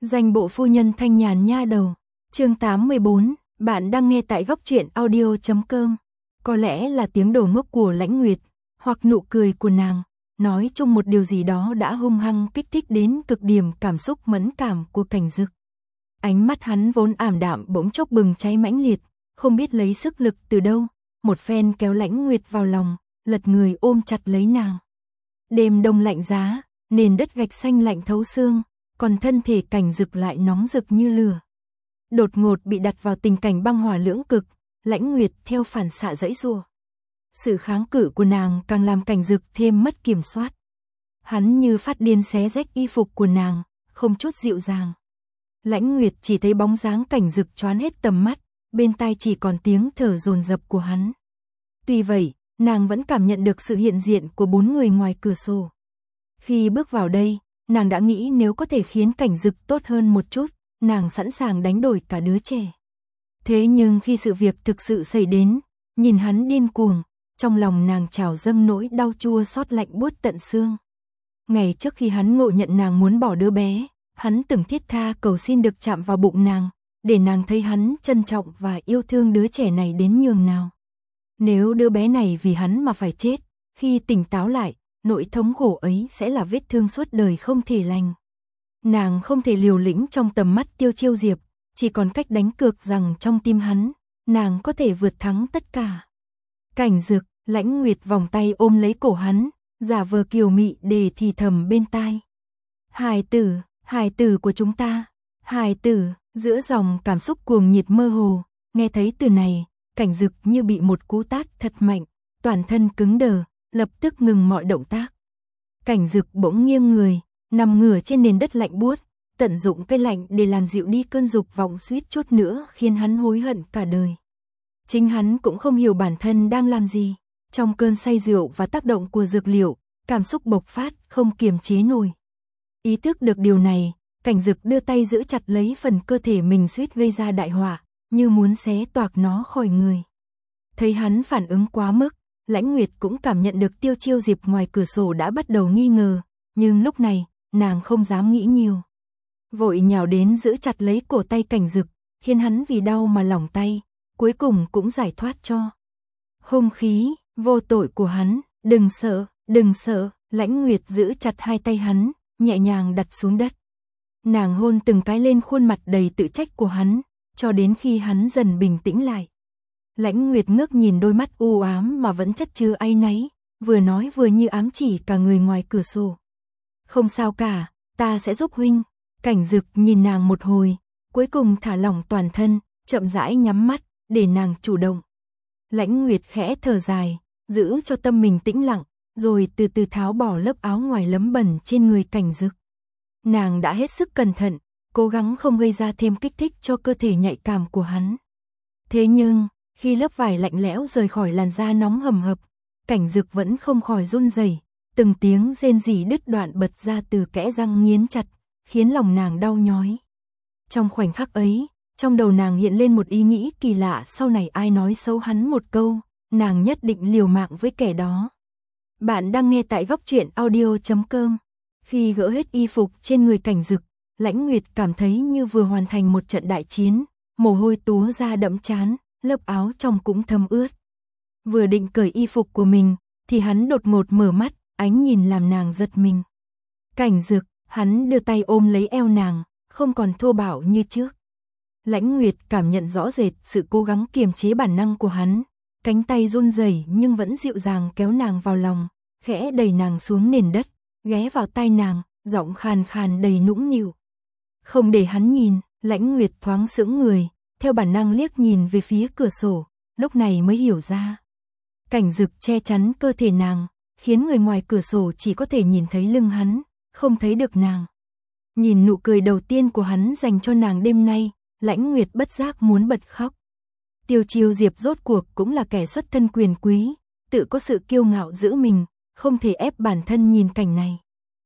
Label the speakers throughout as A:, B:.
A: Danh bộ phu nhân thanh nhàn nha đầu. Chương 84, bạn đang nghe tại góc truyện audio.com. Có lẽ là tiếng đổ ngốc của Lãnh Nguyệt, hoặc nụ cười của nàng, nói chung một điều gì đó đã hung hăng kích thích đến cực điểm cảm xúc mẫn cảm của Cảnh Dực. Ánh mắt hắn vốn ảm đạm bỗng chốc bừng cháy mãnh liệt, không biết lấy sức lực từ đâu, một phen kéo Lãnh Nguyệt vào lòng, lật người ôm chặt lấy nàng. Đêm đông lạnh giá, nền đất gạch xanh lạnh thấu xương, còn thân thể Cảnh Dực lại nóng rực như lửa. Đột ngột bị đặt vào tình cảnh băng hỏa lưỡng cực, Lãnh Nguyệt theo phản xạ giãy giụa. Sự kháng cự của nàng càng làm Cảnh Dực thêm mất kiểm soát. Hắn như phát điên xé rách y phục của nàng, không chút dịu dàng. Lãnh Nguyệt chỉ thấy bóng dáng Cảnh Dực choán hết tầm mắt, bên tai chỉ còn tiếng thở dồn dập của hắn. Tuy vậy, nàng vẫn cảm nhận được sự hiện diện của 4 người ngoài cửa sổ. Khi bước vào đây, nàng đã nghĩ nếu có thể khiến Cảnh Dực tốt hơn một chút, nàng sẵn sàng đánh đổi cả đứa trẻ. Thế nhưng khi sự việc thực sự xảy đến, nhìn hắn điên cuồng, trong lòng nàng trào dâng nỗi đau chua xót lạnh buốt tận xương. Ngày trước khi hắn ngộ nhận nàng muốn bỏ đứa bé, hắn từng thiết tha cầu xin được chạm vào bụng nàng, để nàng thấy hắn trân trọng và yêu thương đứa trẻ này đến nhường nào. Nếu đứa bé này vì hắn mà phải chết, khi tỉnh táo lại, nỗi thống khổ ấy sẽ là vết thương suốt đời không thể lành. Nàng không thể liều lĩnh trong tầm mắt Tiêu Chiêu Diệp, chỉ còn cách đánh cược rằng trong tim hắn, nàng có thể vượt thắng tất cả. Cảnh Dực, Lãnh Nguyệt vòng tay ôm lấy cổ hắn, giả vờ kiều mị để thì thầm bên tai. Hài tử của chúng ta, hài tử, giữa dòng cảm xúc cuồng nhiệt mơ hồ, nghe thấy từ này, Cảnh Dực như bị một cú tát thật mạnh, toàn thân cứng đờ, lập tức ngừng mọi động tác. Cảnh Dực bỗng nghiêng người, nằm ngửa trên nền đất lạnh buốt, tận dụng cái lạnh để làm dịu đi cơn dục vọng suýt chút nữa khiến hắn hối hận cả đời. Chính hắn cũng không hiểu bản thân đang làm gì, trong cơn say rượu và tác động của dược liệu, cảm xúc bộc phát không kiềm chế nổi. Ý thức được điều này, Cảnh Dực đưa tay giữ chặt lấy phần cơ thể mình suýt gây ra đại họa, như muốn xé toạc nó khỏi người. Thấy hắn phản ứng quá mức, Lãnh Nguyệt cũng cảm nhận được Tiêu Chiêu Diệp ngoài cửa sổ đã bắt đầu nghi ngờ, nhưng lúc này, nàng không dám nghĩ nhiều. Vội nhào đến giữ chặt lấy cổ tay Cảnh Dực, khiến hắn vì đau mà lỏng tay, cuối cùng cũng giải thoát cho. Hung khí, vô tội của hắn, đừng sợ, Lãnh Nguyệt giữ chặt hai tay hắn, nhẹ nhàng đặt xuống đất. Nàng hôn từng cái lên khuôn mặt đầy tự trách của hắn, cho đến khi hắn dần bình tĩnh lại. Lãnh Nguyệt ngước nhìn đôi mắt u ám mà vẫn chất chứa áy náy, vừa nói vừa như ám chỉ cả người ngoài cửa sổ. Không sao cả, ta sẽ giúp huynh. Cảnh Dực nhìn nàng một hồi, cuối cùng thả lỏng toàn thân, chậm rãi nhắm mắt, để nàng chủ động. Lãnh Nguyệt khẽ thở dài, giữ cho tâm mình tĩnh lặng, rồi từ từ tháo bỏ lớp áo ngoài lấm bẩn trên người Cảnh Dực. Nàng đã hết sức cẩn thận, cố gắng không gây ra thêm kích thích cho cơ thể nhạy cảm của hắn. Thế nhưng, khi lớp vải lạnh lẽo rời khỏi làn da nóng hầm hập, Cảnh Dực vẫn không khỏi run rẩy, từng tiếng rên rỉ đứt đoạn bật ra từ kẽ răng nghiến chặt, khiến lòng nàng đau nhói. Trong khoảnh khắc ấy, trong đầu nàng hiện lên một ý nghĩ kỳ lạ, sau này ai nói xấu hắn một câu, nàng nhất định liều mạng với kẻ đó. Bạn đang nghe tại góc truyện audio.com. Khi gỡ hết y phục trên người Cảnh Dực, Lãnh Nguyệt cảm thấy như vừa hoàn thành một trận đại chiến, mồ hôi túa ra đẫm trán, lớp áo trong cũng thấm ướt. Vừa định cởi y phục của mình, thì hắn đột ngột mở mắt, ánh nhìn làm nàng giật mình. Cảnh Dực, hắn đưa tay ôm lấy eo nàng, không còn thô bạo như trước. Lãnh Nguyệt cảm nhận rõ rệt sự cố gắng kiềm chế bản năng của hắn, cánh tay run rẩy nhưng vẫn dịu dàng kéo nàng vào lòng, khẽ đẩy nàng xuống nền đất, ghé vào tai nàng, giọng khàn khàn đầy nũng nịu. Không để hắn nhìn, Lãnh Nguyệt thoáng sững người, theo bản năng liếc nhìn về phía cửa sổ, lúc này mới hiểu ra. Cảnh Dực che chắn cơ thể nàng, khiến người ngoài cửa sổ chỉ có thể nhìn thấy lưng hắn, không thấy được nàng. Nhìn nụ cười đầu tiên của hắn dành cho nàng đêm nay, Lãnh Nguyệt bất giác muốn bật khóc. Tiêu Chiêu Diệp rốt cuộc cũng là kẻ xuất thân quyền quý, tự có sự kiêu ngạo giữ mình, không thể ép bản thân nhìn cảnh này.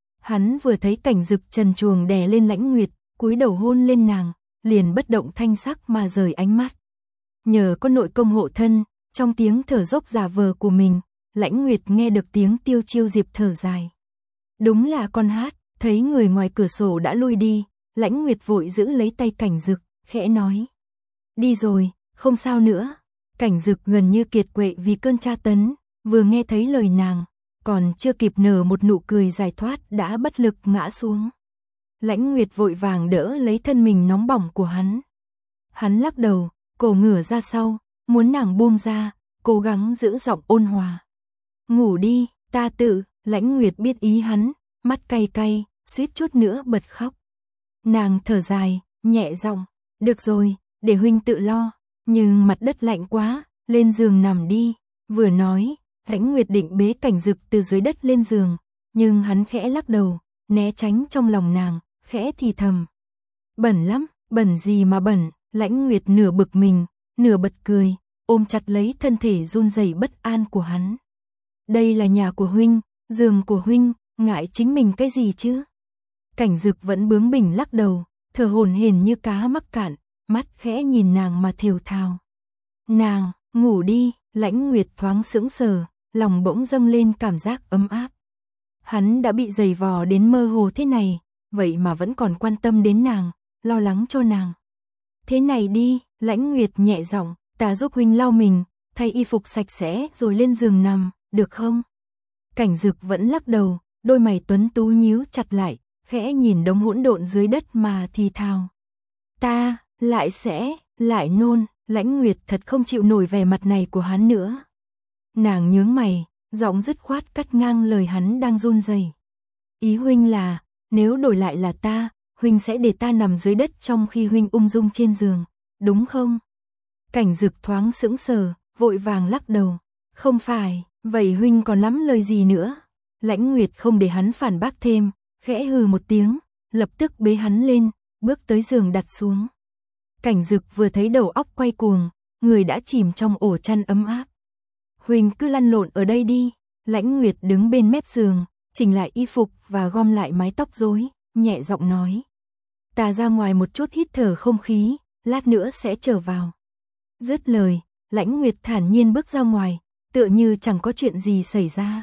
A: Hắn vừa thấy Cảnh Dực trần truồng đè lên Lãnh Nguyệt, cúi đầu hôn lên nàng, liền bất động thanh sắc mà rời ánh mắt. Nhờ có nội công hộ thân, trong tiếng thở dốc giả vờ của mình, Lãnh Nguyệt nghe được tiếng Tiêu Chiêu Diệp thở dài. Đúng là con hát, thấy người ngoài cửa sổ đã lui đi, Lãnh Nguyệt vội giữ lấy tay Cảnh Dực, khẽ nói. Đi rồi, không sao nữa. Cảnh Dực gần như kiệt quệ vì cơn tra tấn, vừa nghe thấy lời nàng, còn chưa kịp nở một nụ cười giải thoát đã bất lực ngã xuống. Lãnh Nguyệt vội vàng đỡ lấy thân mình nóng bỏng của hắn. Hắn lắc đầu, cổ ngửa ra sau, muốn nàng buông ra, cố gắng giữ giọng ôn hòa. Ngủ đi, ta tự. Lãnh Nguyệt biết ý hắn, mắt cay cay, suýt chút nữa bật khóc. Nàng thở dài, nhẹ giọng, được rồi, để huynh tự lo, nhưng mặt đất lạnh quá, lên giường nằm đi. Vừa nói, Lãnh Nguyệt định bế Cảnh Dực từ dưới đất lên giường, nhưng hắn khẽ lắc đầu, né tránh trong lòng nàng, khẽ thì thầm. Bẩn lắm, bẩn gì mà bẩn. Lãnh Nguyệt nửa bực mình, nửa bật cười, ôm chặt lấy thân thể run rẩy bất an của hắn. Đây là nhà của huynh, giường của huynh, ngại chính mình cái gì chứ? Cảnh Dực vẫn bướng bỉnh lắc đầu, thở hổn hển như cá mắc cạn, mắt khẽ nhìn nàng mà thều thào. Nàng, ngủ đi. Lãnh Nguyệt thoáng sững sờ, lòng bỗng dâng lên cảm giác ấm áp. Hắn đã bị giày vò đến mơ hồ thế này, vậy mà vẫn còn quan tâm đến nàng, lo lắng cho nàng. Thế này đi, Lãnh Nguyệt nhẹ giọng, ta giúp huynh lau mình, thay y phục sạch sẽ rồi lên giường nằm, được không? Cảnh Dực vẫn lắc đầu, đôi mày tuấn tú nhíu chặt lại, khẽ nhìn đống hỗn độn dưới đất mà thì thào. Ta, lại nôn. Lãnh Nguyệt thật không chịu nổi vẻ mặt này của hắn nữa. Nàng nhướng mày, giọng dứt khoát cắt ngang lời hắn đang run rẩy. Ý huynh là, nếu đổi lại là ta, huynh sẽ để ta nằm dưới đất trong khi huynh ung dung trên giường, đúng không? Cảnh Dực thoáng sững sờ, vội vàng lắc đầu. Không phải, vậy huynh còn lắm lời gì nữa? Lãnh Nguyệt không để hắn phản bác thêm, khẽ hừ một tiếng, lập tức bế hắn lên, bước tới giường đặt xuống. Cảnh Dực vừa thấy đầu óc quay cuồng, người đã chìm trong ổ chăn ấm áp. Huynh cứ lăn lộn ở đây đi. Lãnh Nguyệt đứng bên mép giường, chỉnh lại y phục và gom lại mái tóc rối, nhẹ giọng nói. Ta ra ngoài một chút hít thở không khí, lát nữa sẽ trở vào. Dứt lời, Lãnh Nguyệt thản nhiên bước ra ngoài, tựa như chẳng có chuyện gì xảy ra.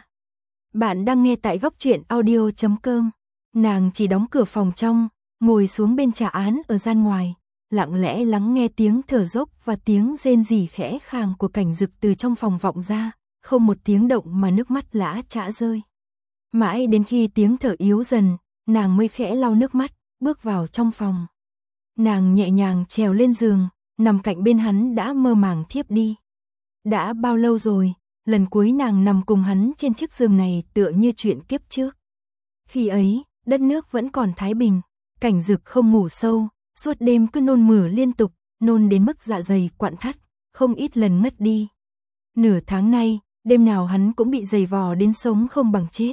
A: Bạn đang nghe tại Góc Truyện Audio.com. Nàng chỉ đóng cửa phòng trong, ngồi xuống bên trà án ở gian ngoài, lặng lẽ lắng nghe tiếng thở dốc và tiếng rên rỉ khẽ khàng của Cảnh Dực từ trong phòng vọng ra, không một tiếng động mà nước mắt lã chã rơi. Mãi đến khi tiếng thở yếu dần, nàng mới khẽ lau nước mắt, bước vào trong phòng. Nàng nhẹ nhàng trèo lên giường, nằm cạnh bên hắn đã mơ màng thiếp đi. Đã bao lâu rồi, lần cuối nàng nằm cùng hắn trên chiếc giường này tựa như chuyện kiếp trước. Khi ấy, đất nước vẫn còn thái bình, Cảnh Dực không ngủ sâu, suốt đêm cứ nôn mửa liên tục, nôn đến mức dạ dày quặn thắt, không ít lần ngất đi. Nửa tháng nay, đêm nào hắn cũng bị giày vò đến sống không bằng chết.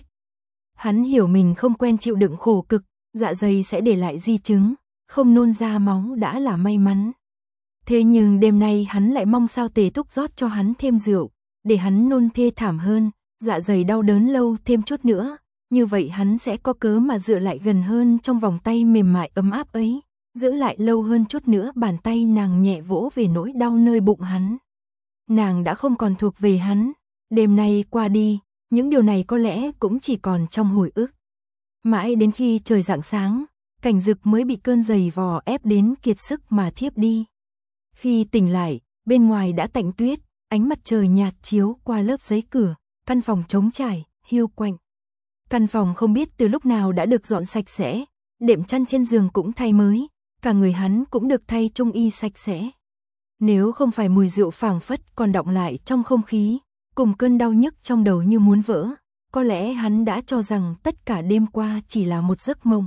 A: Hắn hiểu mình không quen chịu đựng khổ cực, dạ dày sẽ để lại di chứng, không nôn ra máu đã là may mắn. Thế nhưng đêm nay hắn lại mong sao Tề Thúc rót cho hắn thêm rượu, để hắn nôn thê thảm hơn, dạ dày đau đớn lâu thêm chút nữa, như vậy hắn sẽ có cớ mà dựa lại gần hơn trong vòng tay mềm mại ấm áp ấy, giữ lại lâu hơn chút nữa. Bàn tay nàng nhẹ vỗ về nỗi đau nơi bụng hắn. Nàng đã không còn thuộc về hắn, đêm nay qua đi, những điều này có lẽ cũng chỉ còn trong hồi ức. Mãi đến khi trời rạng sáng, Cảnh Dực mới bị cơn giày vò ép đến kiệt sức mà thiếp đi. Khi tỉnh lại, bên ngoài đã tạnh tuyết, ánh mặt trời nhạt chiếu qua lớp giấy cửa, căn phòng trống trải, hiu quạnh. Căn phòng không biết từ lúc nào đã được dọn sạch sẽ, đệm chăn trên giường cũng thay mới, cả người hắn cũng được thay trung y sạch sẽ. Nếu không phải mùi rượu phảng phất còn đọng lại trong không khí, cùng cơn đau nhức trong đầu như muốn vỡ, có lẽ hắn đã cho rằng tất cả đêm qua chỉ là một giấc mộng.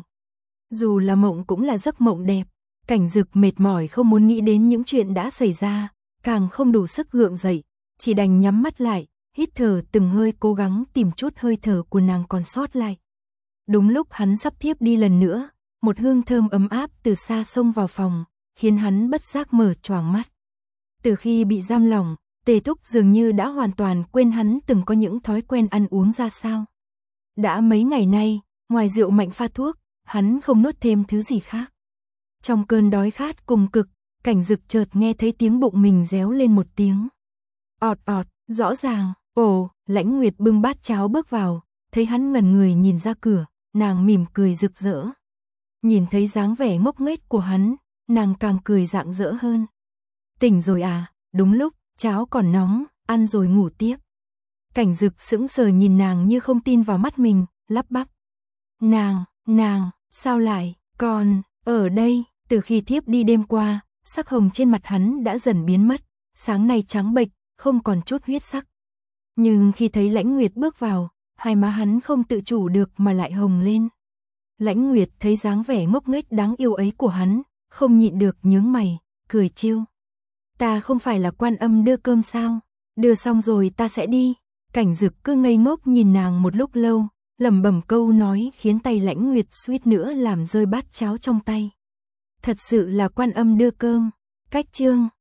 A: Dù là mộng cũng là giấc mộng đẹp. Cảnh Dực mệt mỏi không muốn nghĩ đến những chuyện đã xảy ra, càng không đủ sức gượng dậy, chỉ đành nhắm mắt lại, hít thở từng hơi, cố gắng tìm chút hơi thở của nàng còn sót lại. Đúng lúc hắn sắp thiếp đi lần nữa, một hương thơm ấm áp từ xa xông vào phòng, khiến hắn bất giác mở choàng mắt. Từ khi bị giam lỏng, Tề Thúc dường như đã hoàn toàn quên hắn từng có những thói quen ăn uống ra sao. Đã mấy ngày nay, ngoài rượu mạnh pha thuốc, hắn không nuốt thêm thứ gì khác. Trong cơn đói khát cùng cực, Cảnh Dực chợt nghe thấy tiếng bụng mình réo lên một tiếng. Ọt ọt, rõ ràng. Ồ, Lãnh Nguyệt bưng bát cháo bước vào, thấy hắn ngẩn người nhìn ra cửa, nàng mỉm cười rực rỡ. Nhìn thấy dáng vẻ ngốc nghếch của hắn, nàng càng cười rạng rỡ hơn. Tỉnh rồi à, đúng lúc, cháo còn nóng, ăn rồi ngủ tiếp. Cảnh Dực sững sờ nhìn nàng như không tin vào mắt mình, lắp bắp. Nàng, sao lại, còn, ở đây, từ khi thiếp đi đêm qua, sắc hồng trên mặt hắn đã dần biến mất, sáng nay trắng bệch, không còn chút huyết sắc. Nhưng khi thấy Lãnh Nguyệt bước vào, hai má hắn không tự chủ được mà lại hồng lên. Lãnh Nguyệt thấy dáng vẻ ngốc nghếch đáng yêu ấy của hắn, không nhịn được nhướng mày, cười trêu. Ta không phải là Quan Âm đưa cơm sao? Đưa xong rồi ta sẽ đi. Cảnh Dực cứ ngây ngốc nhìn nàng một lúc lâu, lẩm bẩm câu nói khiến tay Lãnh Nguyệt suýt nữa làm rơi bát cháo trong tay. Thật sự là Quan Âm đưa cơm. Cách chương